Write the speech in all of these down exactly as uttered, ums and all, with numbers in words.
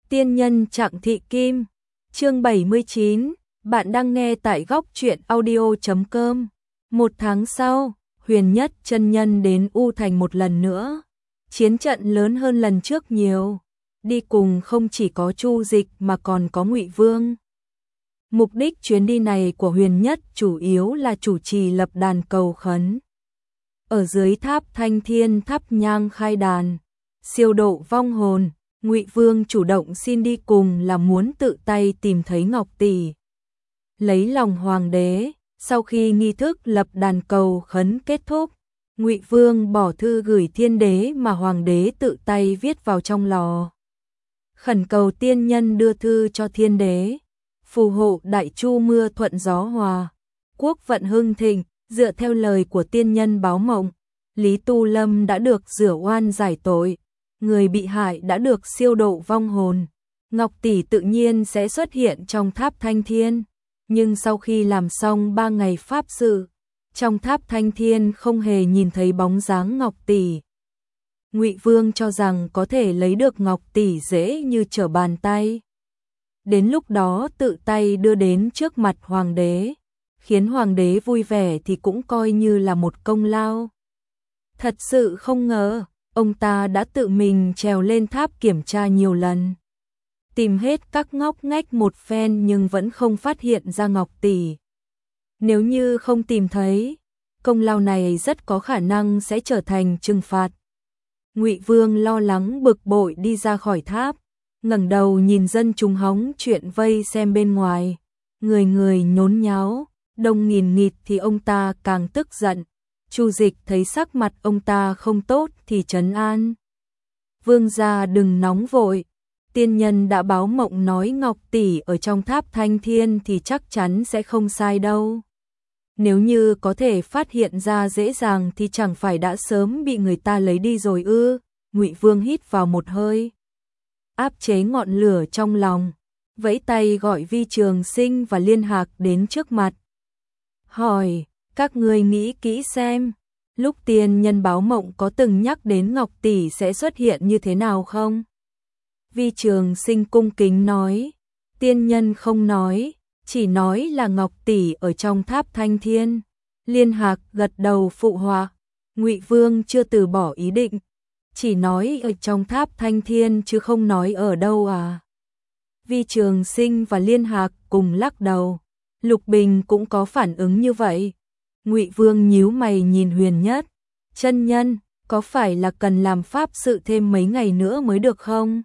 Tiên nhân Trạng Thị Kim, chương bảy mươi chín, bạn đang nghe tại góc truyện audio chấm com. Một tháng sau, Huyền Nhất chân nhân đến U Thành một lần nữa. Chiến trận lớn hơn lần trước nhiều. Đi cùng không chỉ có Chu Dịch mà còn có Ngụy Vương. Mục đích chuyến đi này của Huyền Nhất chủ yếu là chủ trì lập đàn cầu khấn. Ở dưới tháp Thanh Thiên thắp nhang khai đàn, siêu độ vong hồn. Ngụy Vương chủ động xin đi cùng là muốn tự tay tìm thấy Ngọc Tỷ. Lấy lòng hoàng đế, sau khi nghi thức lập đàn cầu khấn kết thúc, Ngụy Vương bỏ thư gửi thiên đế mà hoàng đế tự tay viết vào trong lò. Khẩn cầu tiên nhân đưa thư cho thiên đế, phù hộ đại chu mưa thuận gió hòa, quốc vận hưng thịnh. Dựa theo lời của tiên nhân báo mộng, Lý Tu Lâm đã được rửa oan giải tội. Người bị hại đã được siêu độ vong hồn, Ngọc Tỷ tự nhiên sẽ xuất hiện trong tháp Thanh Thiên. Nhưng sau khi làm xong ba ngày pháp sự, trong tháp Thanh Thiên không hề nhìn thấy bóng dáng Ngọc Tỷ. Ngụy Vương cho rằng có thể lấy được Ngọc Tỷ dễ như trở bàn tay. Đến lúc đó tự tay đưa đến trước mặt hoàng đế, khiến hoàng đế vui vẻ thì cũng coi như là một công lao. Thật sự không ngờ, ông ta đã tự mình trèo lên tháp kiểm tra nhiều lần. Tìm hết các ngóc ngách một phen nhưng vẫn không phát hiện ra Ngọc Tỷ. Nếu như không tìm thấy, công lao này rất có khả năng sẽ trở thành trừng phạt. Ngụy Vương lo lắng bực bội đi ra khỏi tháp, ngẩng đầu nhìn dân chúng hóng chuyện vây xem bên ngoài. Người người nhốn nháo, đông nghìn nghịt thì ông ta càng tức giận. Chu Dịch thấy sắc mặt ông ta không tốt thì trấn an. Vương gia đừng nóng vội, tiên nhân đã báo mộng nói Ngọc Tỷ ở trong tháp Thanh Thiên thì chắc chắn sẽ không sai đâu. Nếu như có thể phát hiện ra dễ dàng thì chẳng phải đã sớm bị người ta lấy đi rồi ư? Ngụy Vương hít vào một hơi, áp chế ngọn lửa trong lòng, vẫy tay gọi Vi Trường Sinh và Liên Hạc đến trước mặt. Hỏi, các ngươi nghĩ kỹ xem, lúc tiên nhân báo mộng có từng nhắc đến Ngọc Tỷ sẽ xuất hiện như thế nào không? Vi Trường Sinh cung kính nói, tiên nhân không nói, chỉ nói là Ngọc Tỷ ở trong tháp Thanh Thiên. Liên Hạc gật đầu phụ họa. Ngụy Vương chưa từ bỏ ý định, chỉ nói ở trong tháp Thanh Thiên chứ không nói ở đâu à? Vi Trường Sinh và Liên Hạc cùng lắc đầu. Lục Bình cũng có phản ứng như vậy. Ngụy Vương nhíu mày nhìn Huyền Nhất, chân nhân, có phải là cần làm pháp sự thêm mấy ngày nữa mới được không?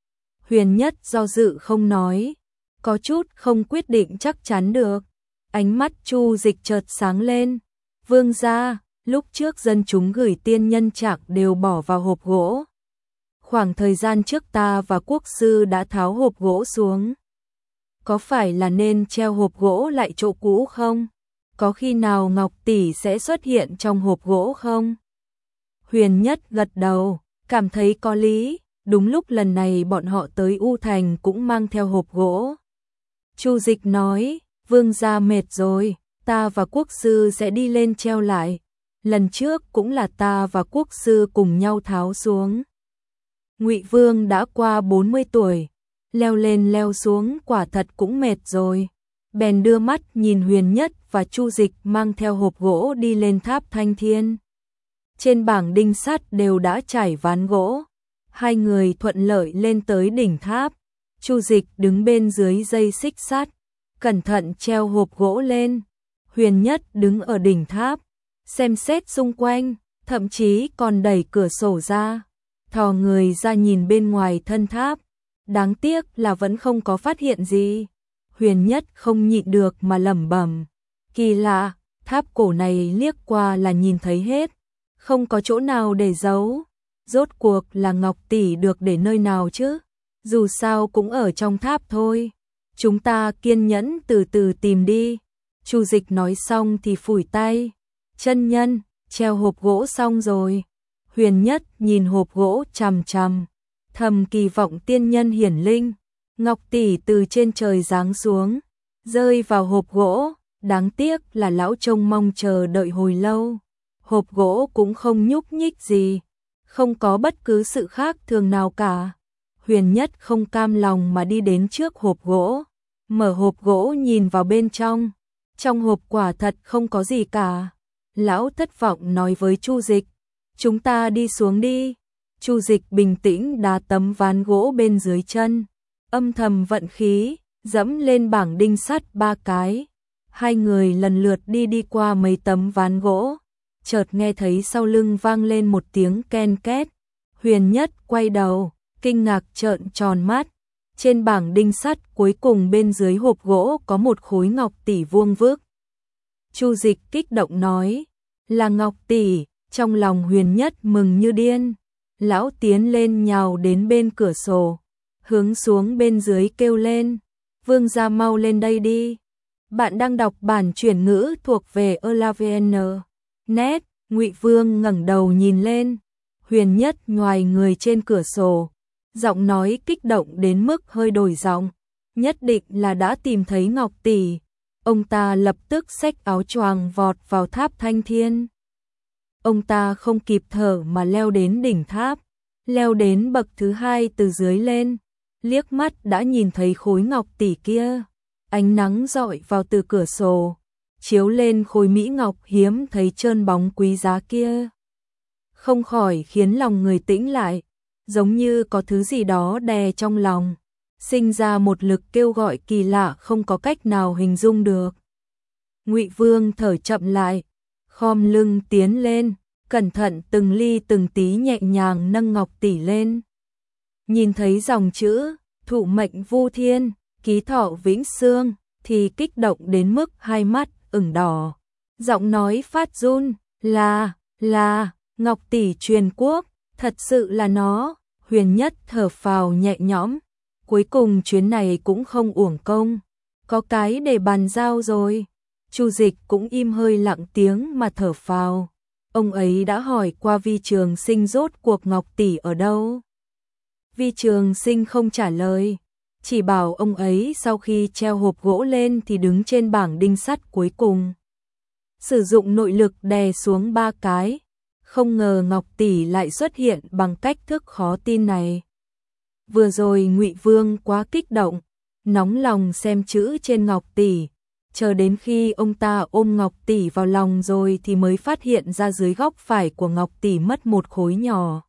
Huyền Nhất do dự không nói, có chút không quyết định chắc chắn được. Ánh mắt Chu Dịch chợt sáng lên. Vương gia, lúc trước dân chúng gửi tiên nhân Trạng đều bỏ vào hộp gỗ. Khoảng thời gian trước ta và quốc sư đã tháo hộp gỗ xuống. Có phải là nên treo hộp gỗ lại chỗ cũ không? Có khi nào Ngọc Tỷ sẽ xuất hiện trong hộp gỗ không? Huyền Nhất gật đầu, cảm thấy có lý. Đúng lúc lần này bọn họ tới U Thành cũng mang theo hộp gỗ. Chu Dịch nói, vương gia mệt rồi, ta và quốc sư sẽ đi lên treo lại. Lần trước cũng là ta và quốc sư cùng nhau tháo xuống. Ngụy Vương đã qua bốn mươi tuổi, leo lên leo xuống quả thật cũng mệt rồi. Bèn đưa mắt nhìn Huyền Nhất và Chu Dịch mang theo hộp gỗ đi lên tháp Thanh Thiên. Trên bảng đinh sắt đều đã trải ván gỗ. Hai người thuận lợi lên tới đỉnh tháp. Chu Dịch đứng bên dưới dây xích sắt, cẩn thận treo hộp gỗ lên. Huyền Nhất đứng ở đỉnh tháp, xem xét xung quanh, thậm chí còn đẩy cửa sổ ra, thò người ra nhìn bên ngoài thân tháp. Đáng tiếc là vẫn không có phát hiện gì. Huyền Nhất không nhịn được mà lẩm bẩm, kỳ lạ, tháp cổ này liếc qua là nhìn thấy hết, không có chỗ nào để giấu. Rốt cuộc là Ngọc Tỷ được để nơi nào chứ? Dù sao cũng ở trong tháp thôi. Chúng ta kiên nhẫn từ từ tìm đi. Chu Dịch nói xong thì phủi tay. Chân nhân, treo hộp gỗ xong rồi. Huyền Nhất nhìn hộp gỗ chằm chằm, thầm kỳ vọng tiên nhân hiển linh. Ngọc Tỷ từ trên trời giáng xuống, rơi vào hộp gỗ. Đáng tiếc là lão trông mong chờ đợi hồi lâu. Hộp gỗ cũng không nhúc nhích gì, không có bất cứ sự khác thường nào cả. Huyền Nhất không cam lòng mà đi đến trước hộp gỗ, mở hộp gỗ nhìn vào bên trong. Trong hộp quả thật không có gì cả. Lão thất vọng nói với Chu Dịch, chúng ta đi xuống đi. Chu Dịch bình tĩnh đá tấm ván gỗ bên dưới chân, âm thầm vận khí, dẫm lên bảng đinh sắt ba cái. Hai người lần lượt đi đi qua mấy tấm ván gỗ, chợt nghe thấy sau lưng vang lên một tiếng ken két. Huyền Nhất quay đầu, kinh ngạc trợn tròn mắt. Trên bảng đinh sắt cuối cùng bên dưới hộp gỗ có một khối ngọc tỷ vuông vức. Chu Dịch kích động nói, là ngọc tỷ. Trong lòng Huyền Nhất mừng như điên. Lão tiến lên nhào đến bên cửa sổ, hướng xuống bên dưới kêu lên, Vương gia mau lên đây đi. Bạn đang đọc bản chuyển ngữ thuộc về Elavn. Net. Ngụy Vương ngẩng đầu nhìn lên, Huyền Nhất nhoài người trên cửa sổ, giọng nói kích động đến mức hơi đổi giọng, nhất định là đã tìm thấy ngọc tỷ. Ông ta lập tức xách áo choàng vọt vào tháp Thanh Thiên. Ông ta không kịp thở mà leo đến đỉnh tháp, leo đến bậc thứ hai từ dưới lên, liếc mắt đã nhìn thấy khối ngọc tỷ kia. Ánh nắng rọi vào từ cửa sổ, chiếu lên khối mỹ ngọc hiếm thấy trơn bóng quý giá kia. Không khỏi khiến lòng người tĩnh lại, giống như có thứ gì đó đè trong lòng, sinh ra một lực kêu gọi kỳ lạ không có cách nào hình dung được. Ngụy Vương thở chậm lại, khom lưng tiến lên, cẩn thận từng ly từng tí nhẹ nhàng nâng ngọc tỷ lên. Nhìn thấy dòng chữ thụ mệnh vu thiên, ký thọ vĩnh xương thì kích động đến mức hai mắt ửng đỏ. Giọng nói phát run, là, là, ngọc tỷ truyền quốc, thật sự là nó. Huyền Nhất thở phào nhẹ nhõm, cuối cùng chuyến này cũng không uổng công, có cái để bàn giao rồi. Chu Dịch cũng im hơi lặng tiếng mà thở phào. Ông ấy đã hỏi qua Vi Trường Sinh rốt cuộc ngọc tỷ ở đâu. Vi Trường Sinh không trả lời, chỉ bảo ông ấy sau khi treo hộp gỗ lên thì đứng trên bảng đinh sắt cuối cùng, sử dụng nội lực đè xuống ba cái. Không ngờ ngọc tỷ lại xuất hiện bằng cách thức khó tin này. Vừa rồi Ngụy Vương quá kích động, nóng lòng xem chữ trên ngọc tỷ, chờ đến khi ông ta ôm ngọc tỷ vào lòng rồi thì mới phát hiện ra dưới góc phải của ngọc tỷ mất một khối nhỏ.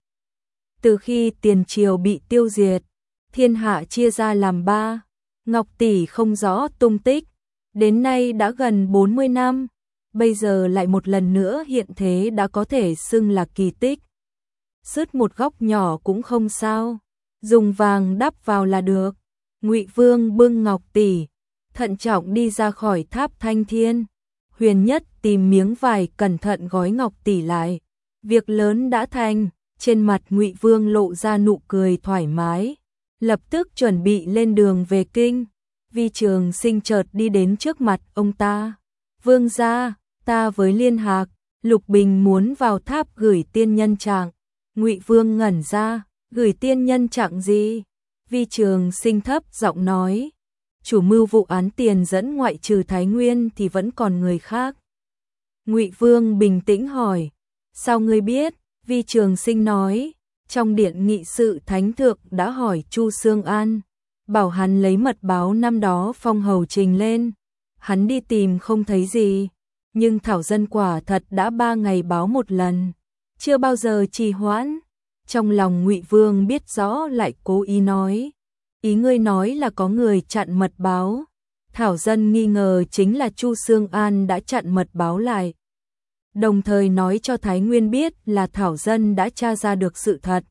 Từ khi tiền triều bị tiêu diệt, thiên hạ chia ra làm ba, ngọc tỷ không rõ tung tích, đến nay đã gần bốn mươi năm, bây giờ lại một lần nữa hiện thế đã có thể xưng là kỳ tích. Sứt một góc nhỏ cũng không sao, dùng vàng đắp vào là được. Ngụy Vương bưng ngọc tỷ, thận trọng đi ra khỏi tháp Thanh Thiên. Huyền Nhất tìm miếng vải cẩn thận gói ngọc tỷ lại. Việc lớn đã thành, trên mặt Ngụy Vương lộ ra nụ cười thoải mái, lập tức chuẩn bị lên đường về kinh. Vi Trường Sinh chợt đi đến trước mặt ông ta. Vương gia, ta với Liên Hạc, Lục Bình muốn vào tháp gửi tiên nhân trạng. Ngụy Vương ngẩn ra, gửi tiên nhân trạng gì? Vi Trường Sinh thấp giọng nói, chủ mưu vụ án tiền dẫn ngoại trừ Thái Nguyên thì vẫn còn người khác. Ngụy Vương bình tĩnh hỏi, sao ngươi biết? Vi Trường Sinh nói, trong điện nghị sự thánh thượng đã hỏi Chu Xương An, bảo hắn lấy mật báo năm đó phong hầu trình lên. Hắn đi tìm không thấy gì, nhưng thảo dân quả thật đã ba ngày báo một lần, chưa bao giờ trì hoãn. Trong lòng Ngụy Vương biết rõ lại cố ý nói, ý ngươi nói là có người chặn mật báo. Thảo dân nghi ngờ chính là Chu Xương An đã chặn mật báo lại, đồng thời nói cho Thái Nguyên biết là Thảo dân đã tra ra được sự thật,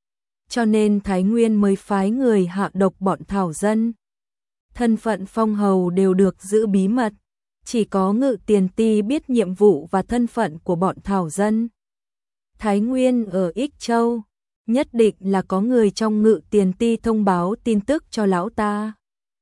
cho nên Thái Nguyên mới phái người hạ độc bọn Thảo dân. Thân phận phong hầu đều được giữ bí mật, chỉ có Ngự Tiền Ti biết nhiệm vụ và thân phận của bọn Thảo dân. Thái Nguyên ở Ích Châu, nhất định là có người trong Ngự Tiền Ti thông báo tin tức cho lão ta.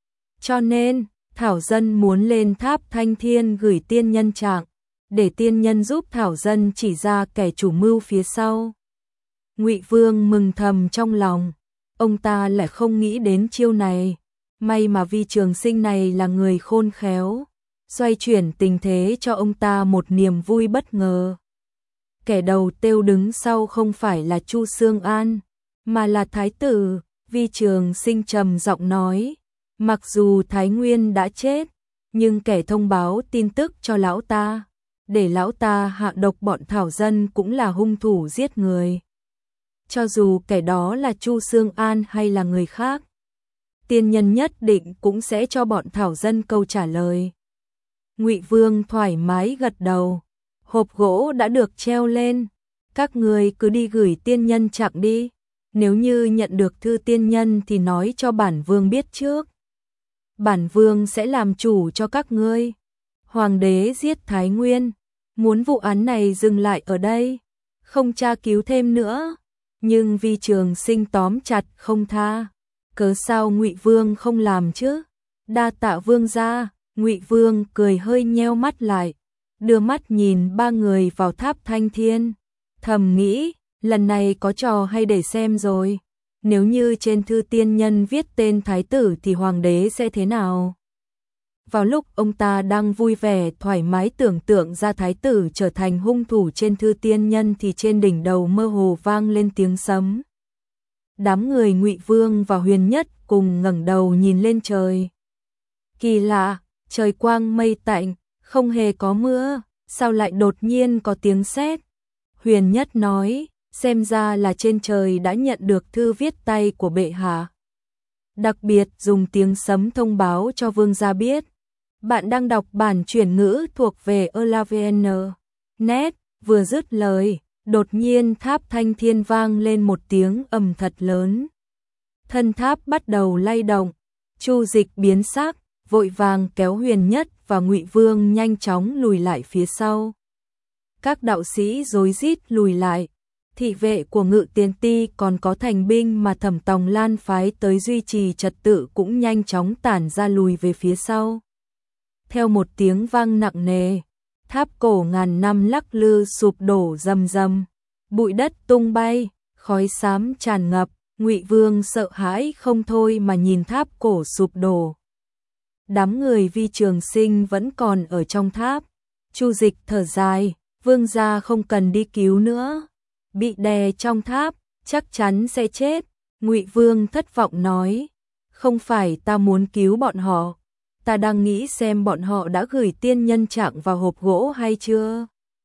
Cho nên, Thảo dân muốn lên tháp Thanh Thiên gửi tiên nhân trạng, để tiên nhân giúp Thảo dân chỉ ra kẻ chủ mưu phía sau. Ngụy Vương mừng thầm trong lòng, ông ta lại không nghĩ đến chiêu này. May mà Vi Trường Sinh này là người khôn khéo, xoay chuyển tình thế cho ông ta một niềm vui bất ngờ. Kẻ đầu têu đứng sau không phải là Chu Xương An, mà là thái tử. Vi Trường Sinh trầm giọng nói, mặc dù Thái Nguyên đã chết, nhưng kẻ thông báo tin tức cho lão ta, để lão ta hạ độc bọn thảo dân cũng là hung thủ giết người. Cho dù kẻ đó là Chu Sương An hay là người khác, tiên nhân nhất định cũng sẽ cho bọn thảo dân câu trả lời. Ngụy Vương thoải mái gật đầu, hộp gỗ đã được treo lên, các người cứ đi gửi tiên nhân Trạng đi, nếu như nhận được thư tiên nhân thì nói cho bản vương biết trước. Bản vương sẽ làm chủ cho các ngươi. Hoàng đế giết Thái Nguyên, muốn vụ án này dừng lại ở đây, không tra cứu thêm nữa, nhưng Vi Trường Sinh tóm chặt không tha. Cớ sao Ngụy Vương không làm chứ? Đa tạ vương gia. Ngụy Vương cười hơi nheo mắt lại, đưa mắt nhìn ba người vào tháp Thanh Thiên, thầm nghĩ, lần này có trò hay để xem rồi. Nếu như trên thư tiên nhân viết tên thái tử thì hoàng đế sẽ thế nào? Vào lúc ông ta đang vui vẻ thoải mái tưởng tượng ra thái tử trở thành hung thủ trên thư tiên nhân thì trên đỉnh đầu mơ hồ vang lên tiếng sấm. Đám người Ngụy Vương và Huyền Nhất cùng ngẩng đầu nhìn lên trời. Kỳ lạ, trời quang mây tạnh, không hề có mưa, sao lại đột nhiên có tiếng sét? Huyền Nhất nói, xem ra là trên trời đã nhận được thư viết tay của bệ hạ. Đặc biệt dùng tiếng sấm thông báo cho vương gia biết. Bạn đang đọc bản chuyển ngữ thuộc về Elavn. Net, vừa dứt lời, đột nhiên tháp Thanh Thiên vang lên một tiếng ầm thật lớn. Thân tháp bắt đầu lay động, Chu Dịch biến sắc, vội vàng kéo Huyền Nhất và Ngụy Vương nhanh chóng lùi lại phía sau. Các đạo sĩ rối rít lùi lại, thị vệ của Ngự Tiền Ti còn có thành binh mà Thẩm Tòng Lan phái tới duy trì trật tự cũng nhanh chóng tản ra lùi về phía sau. Theo một tiếng vang nặng nề, tháp cổ ngàn năm lắc lư sụp đổ rầm rầm, bụi đất tung bay, khói xám tràn ngập, Ngụy Vương sợ hãi không thôi mà nhìn tháp cổ sụp đổ. Đám người Vi Trường Sinh vẫn còn ở trong tháp. Chu Dịch thở dài, vương gia không cần đi cứu nữa, bị đè trong tháp, chắc chắn sẽ chết. Ngụy Vương thất vọng nói, không phải ta muốn cứu bọn họ, ta đang nghĩ xem bọn họ đã gửi tiên nhân Trạng vào hộp gỗ hay chưa.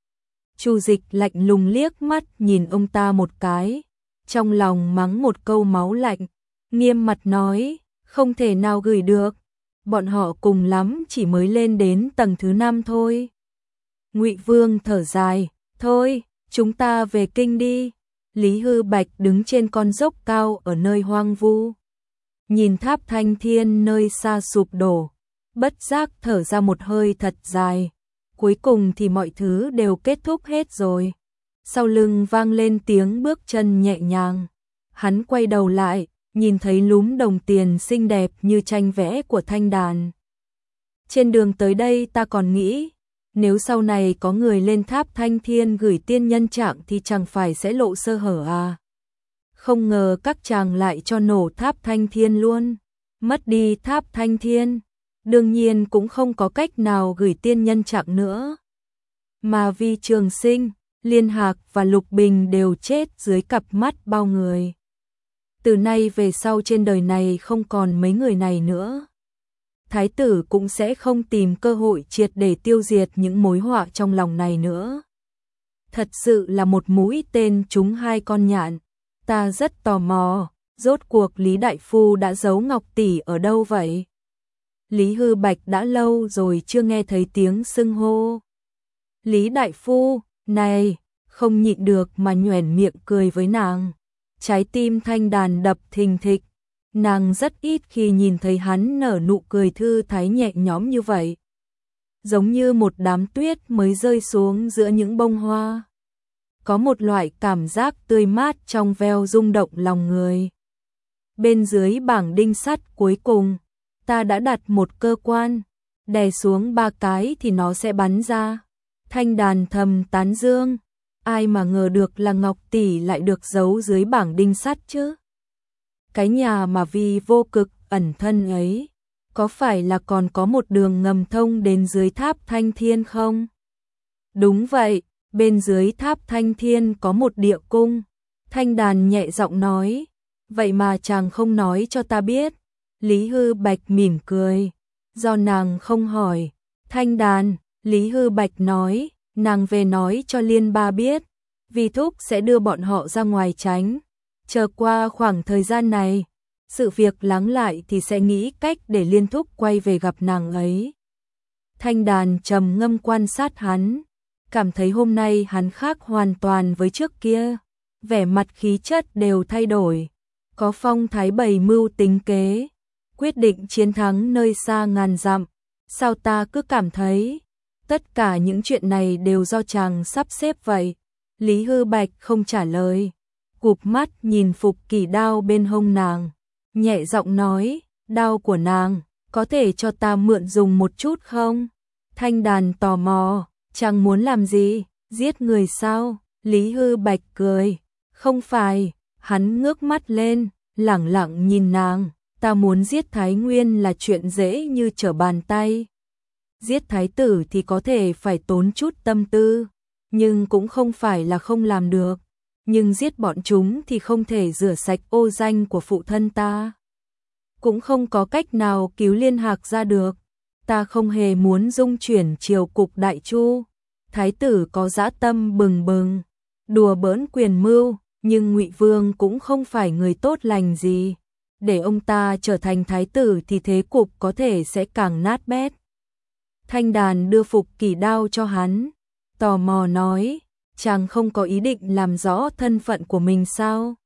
Chu Dịch lạnh lùng liếc mắt nhìn ông ta một cái, trong lòng mắng một câu máu lạnh, nghiêm mặt nói, không thể nào gửi được, bọn họ cùng lắm chỉ mới lên đến tầng thứ năm thôi. Ngụy Vương thở dài, thôi, chúng ta về kinh đi. Lý Hư Bạch đứng trên con dốc cao ở nơi hoang vu, nhìn tháp Thanh Thiên nơi xa sụp đổ, bất giác thở ra một hơi thật dài. Cuối cùng thì mọi thứ đều kết thúc hết rồi. Sau lưng vang lên tiếng bước chân nhẹ nhàng. Hắn quay đầu lại, nhìn thấy lúm đồng tiền xinh đẹp như tranh vẽ của Thanh Đàn. Trên đường tới đây ta còn nghĩ, nếu sau này có người lên tháp Thanh Thiên gửi tiên nhân Trạng thì chẳng phải sẽ lộ sơ hở à. Không ngờ các chàng lại cho nổ tháp Thanh Thiên luôn. Mất đi tháp Thanh Thiên, đương nhiên cũng không có cách nào gửi tiên nhân Trạng nữa. Mà Vi Trường Sinh, Liên Hạc và Lục Bình đều chết dưới cặp mắt bao người. Từ nay về sau trên đời này không còn mấy người này nữa. Thái tử cũng sẽ không tìm cơ hội triệt để tiêu diệt những mối họa trong lòng này nữa. Thật sự là một mũi tên trúng hai con nhạn. Ta rất tò mò, rốt cuộc Lý Đại Phu đã giấu Ngọc Tỷ ở đâu vậy? Lý Hư Bạch đã lâu rồi chưa nghe thấy tiếng xưng hô. Lý Đại Phu, này, không nhịn được mà nhoẻn miệng cười với nàng. Trái tim Thanh Đàn đập thình thịch. Nàng rất ít khi nhìn thấy hắn nở nụ cười thư thái nhẹ nhõm như vậy. Giống như một đám tuyết mới rơi xuống giữa những bông hoa. Có một loại cảm giác tươi mát trong veo rung động lòng người. Bên dưới bảng đinh sắt cuối cùng, ta đã đặt một cơ quan, đè xuống ba cái thì nó sẽ bắn ra. Thanh Đàn thầm tán dương, ai mà ngờ được là Ngọc Tỷ lại được giấu dưới bảng đinh sắt chứ. Cái nhà mà Vi vô cực ẩn thân ấy, có phải là còn có một đường ngầm thông đến dưới tháp Thanh Thiên không? Đúng vậy, bên dưới tháp Thanh Thiên có một địa cung. Thanh Đàn nhẹ giọng nói, vậy mà chàng không nói cho ta biết. Lý Hư Bạch mỉm cười, do nàng không hỏi. Thanh Đàn, Lý Hư Bạch nói, nàng về nói cho Liên Ba biết, Vi Thúc sẽ đưa bọn họ ra ngoài tránh. Chờ qua khoảng thời gian này, sự việc lắng lại thì sẽ nghĩ cách để Liên Thúc quay về gặp nàng ấy. Thanh Đàn trầm ngâm quan sát hắn, cảm thấy hôm nay hắn khác hoàn toàn với trước kia, vẻ mặt khí chất đều thay đổi, có phong thái bày mưu tính kế, quyết định chiến thắng nơi xa ngàn dặm. Sao ta cứ cảm thấy tất cả những chuyện này đều do chàng sắp xếp vậy? Lý Hư Bạch không trả lời, cụp mắt nhìn Phục Kỳ đao bên hông nàng, nhẹ giọng nói, đao của nàng, có thể cho ta mượn dùng một chút không? Thanh Đàn tò mò, chàng muốn làm gì, giết người sao? Lý Hư Bạch cười, không phải. Hắn ngước mắt lên, lẳng lặng nhìn nàng, ta muốn giết Thái Nguyên là chuyện dễ như trở bàn tay. Giết thái tử thì có thể phải tốn chút tâm tư, nhưng cũng không phải là không làm được. Nhưng giết bọn chúng thì không thể rửa sạch ô danh của phụ thân ta. Cũng không có cách nào cứu Liên Hạc ra được. Ta không hề muốn dung chuyển triều cục Đại Chu. Thái tử có dã tâm bừng bừng, đùa bỡn quyền mưu, nhưng Ngụy Vương cũng không phải người tốt lành gì. Để ông ta trở thành thái tử thì thế cục có thể sẽ càng nát bét. Thanh Đàn đưa Phục Kỳ đao cho hắn, tò mò nói, chàng không có ý định làm rõ thân phận của mình sao?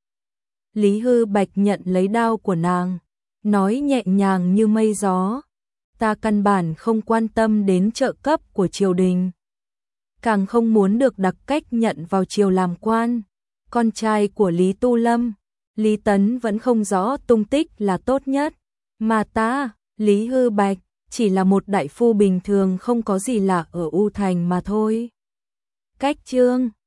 Lý Hư Bạch nhận lấy đao của nàng, nói nhẹ nhàng như mây gió, ta căn bản không quan tâm đến trợ cấp của triều đình, càng không muốn được đặc cách nhận vào triều làm quan. Con trai của Lý Tu Lâm, Lý Tấn vẫn không rõ tung tích là tốt nhất, mà ta, Lý Hư Bạch, chỉ là một đại phu bình thường không có gì lạ ở U Thành mà thôi. Cách chương